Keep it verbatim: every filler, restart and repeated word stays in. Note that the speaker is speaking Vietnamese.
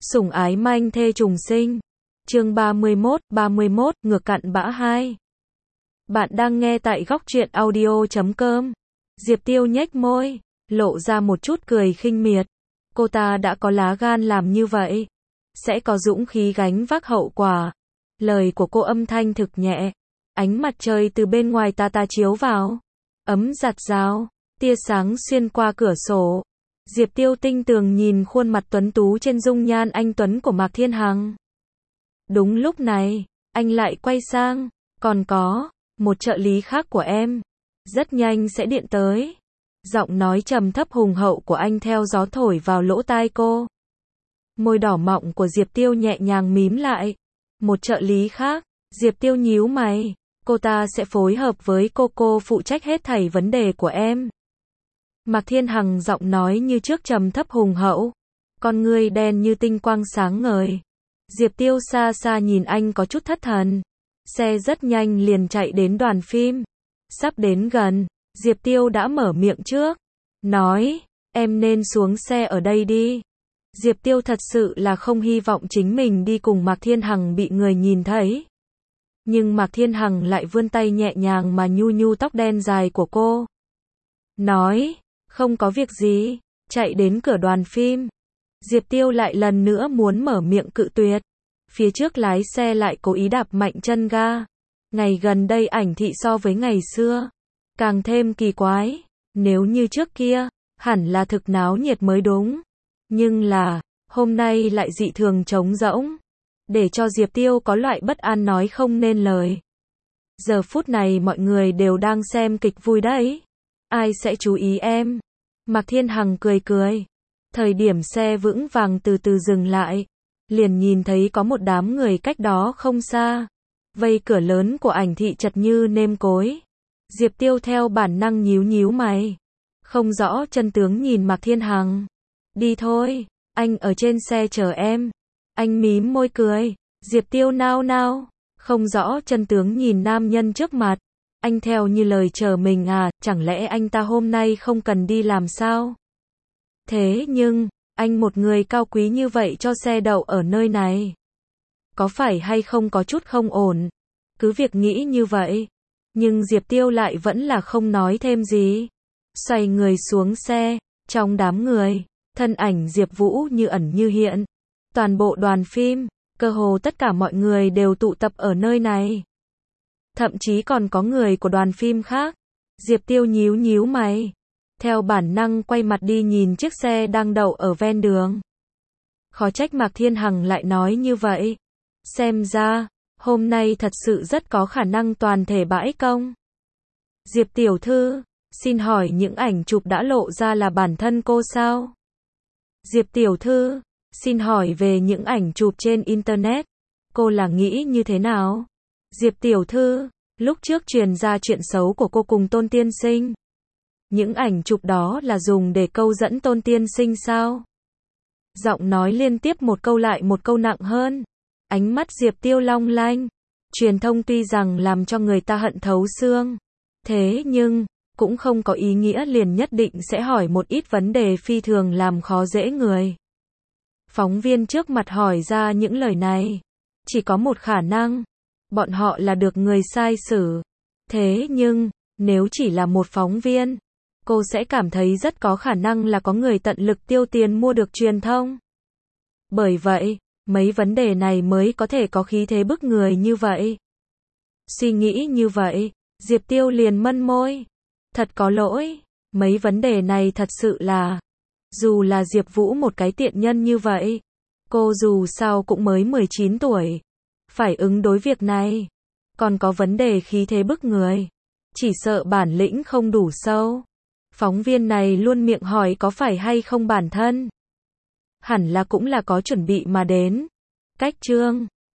Sủng ái manh thê trùng sinh. Chương ba mươi mốt, ba mươi mốt, ngược cặn bã hai. Bạn đang nghe tại góc truyện audio chấm com. Diệp Tiêu nhếch môi, lộ ra một chút cười khinh miệt. Cô ta đã có lá gan làm như vậy, sẽ có dũng khí gánh vác hậu quả. Lời của cô âm thanh thực nhẹ. Ánh mặt trời từ bên ngoài ta ta chiếu vào, ấm giặt rào, tia sáng xuyên qua cửa sổ. Diệp Tiêu tinh tường nhìn khuôn mặt tuấn tú trên dung nhan anh tuấn của Mạc Thiên Hằng. Đúng lúc này, anh lại quay sang, còn có một trợ lý khác của em, rất nhanh sẽ điện tới. Giọng nói trầm thấp hùng hậu của anh theo gió thổi vào lỗ tai cô. Môi đỏ mọng của Diệp Tiêu nhẹ nhàng mím lại. Một trợ lý khác. Diệp Tiêu nhíu mày, cô ta sẽ phối hợp với cô cô phụ trách hết thảy vấn đề của em. Mạc Thiên Hằng giọng nói như trước trầm thấp hùng hậu, con ngươi đen như tinh quang sáng ngời. Diệp Tiêu xa xa nhìn anh có chút thất thần. Xe rất nhanh liền chạy đến đoàn phim. Sắp đến gần, Diệp Tiêu đã mở miệng trước, nói, em nên xuống xe ở đây đi. Diệp Tiêu thật sự là không hy vọng chính mình đi cùng Mạc Thiên Hằng bị người nhìn thấy. Nhưng Mạc Thiên Hằng lại vươn tay nhẹ nhàng mà nhu nhu tóc đen dài của cô. Nói, không có việc gì, chạy đến cửa đoàn phim. Diệp Tiêu lại lần nữa muốn mở miệng cự tuyệt. Phía trước lái xe lại cố ý đạp mạnh chân ga. Ngày gần đây ảnh thị so với ngày xưa càng thêm kỳ quái. Nếu như trước kia, hẳn là thực náo nhiệt mới đúng. Nhưng là, hôm nay lại dị thường trống rỗng. Để cho Diệp Tiêu có loại bất an nói không nên lời. Giờ phút này mọi người đều đang xem kịch vui đấy. Ai sẽ chú ý em? Mạc Thiên Hằng cười cười. Thời điểm xe vững vàng từ từ dừng lại, liền nhìn thấy có một đám người cách đó không xa. Vây cửa lớn của ảnh thị chật như nêm cối. Diệp Tiêu theo bản năng nhíu nhíu mày. Không rõ chân tướng nhìn Mạc Thiên Hằng. Đi thôi, anh ở trên xe chờ em. Anh mím môi cười. Diệp Tiêu nao nao, không rõ chân tướng nhìn nam nhân trước mặt. Anh theo như lời chờ mình à, chẳng lẽ anh ta hôm nay không cần đi làm sao? Thế nhưng, anh một người cao quý như vậy cho xe đậu ở nơi này. Có phải hay không có chút không ổn? Cứ việc nghĩ như vậy. Nhưng Diệp Tiêu lại vẫn là không nói thêm gì. Xoay người xuống xe, trong đám người, thân ảnh Diệp Vũ như ẩn như hiện. Toàn bộ đoàn phim, cơ hồ tất cả mọi người đều tụ tập ở nơi này. Thậm chí còn có người của đoàn phim khác. Diệp Tiêu nhíu nhíu mày. Theo bản năng quay mặt đi nhìn chiếc xe đang đậu ở ven đường. Khó trách Mạc Thiên Hằng lại nói như vậy. Xem ra, hôm nay thật sự rất có khả năng toàn thể bãi công. Diệp tiểu thư, xin hỏi những ảnh chụp đã lộ ra là bản thân cô sao? Diệp tiểu thư, xin hỏi về những ảnh chụp trên Internet, cô là nghĩ như thế nào? Diệp tiểu thư, lúc trước truyền ra chuyện xấu của cô cùng Tôn tiên sinh. Những ảnh chụp đó là dùng để câu dẫn Tôn tiên sinh sao? Giọng nói liên tiếp một câu lại một câu nặng hơn. Ánh mắt Diệp Tiêu long lanh. Truyền thông tuy rằng làm cho người ta hận thấu xương. Thế nhưng, cũng không có ý nghĩa liền nhất định sẽ hỏi một ít vấn đề phi thường làm khó dễ người. Phóng viên trước mặt hỏi ra những lời này. Chỉ có một khả năng. Bọn họ là được người sai xử. Thế nhưng, nếu chỉ là một phóng viên, cô sẽ cảm thấy rất có khả năng là có người tận lực tiêu tiền mua được truyền thông. Bởi vậy, mấy vấn đề này mới có thể có khí thế bức người như vậy. Suy nghĩ như vậy, Diệp Tiêu liền mân môi. Thật có lỗi, mấy vấn đề này thật sự là, dù là Diệp Vũ một cái tiện nhân như vậy, cô dù sao cũng mới mười chín tuổi, phải ứng đối việc này. Còn có vấn đề khí thế bức người, chỉ sợ bản lĩnh không đủ sâu. Phóng viên này luôn miệng hỏi có phải hay không bản thân. Hẳn là cũng là có chuẩn bị mà đến. Cách chương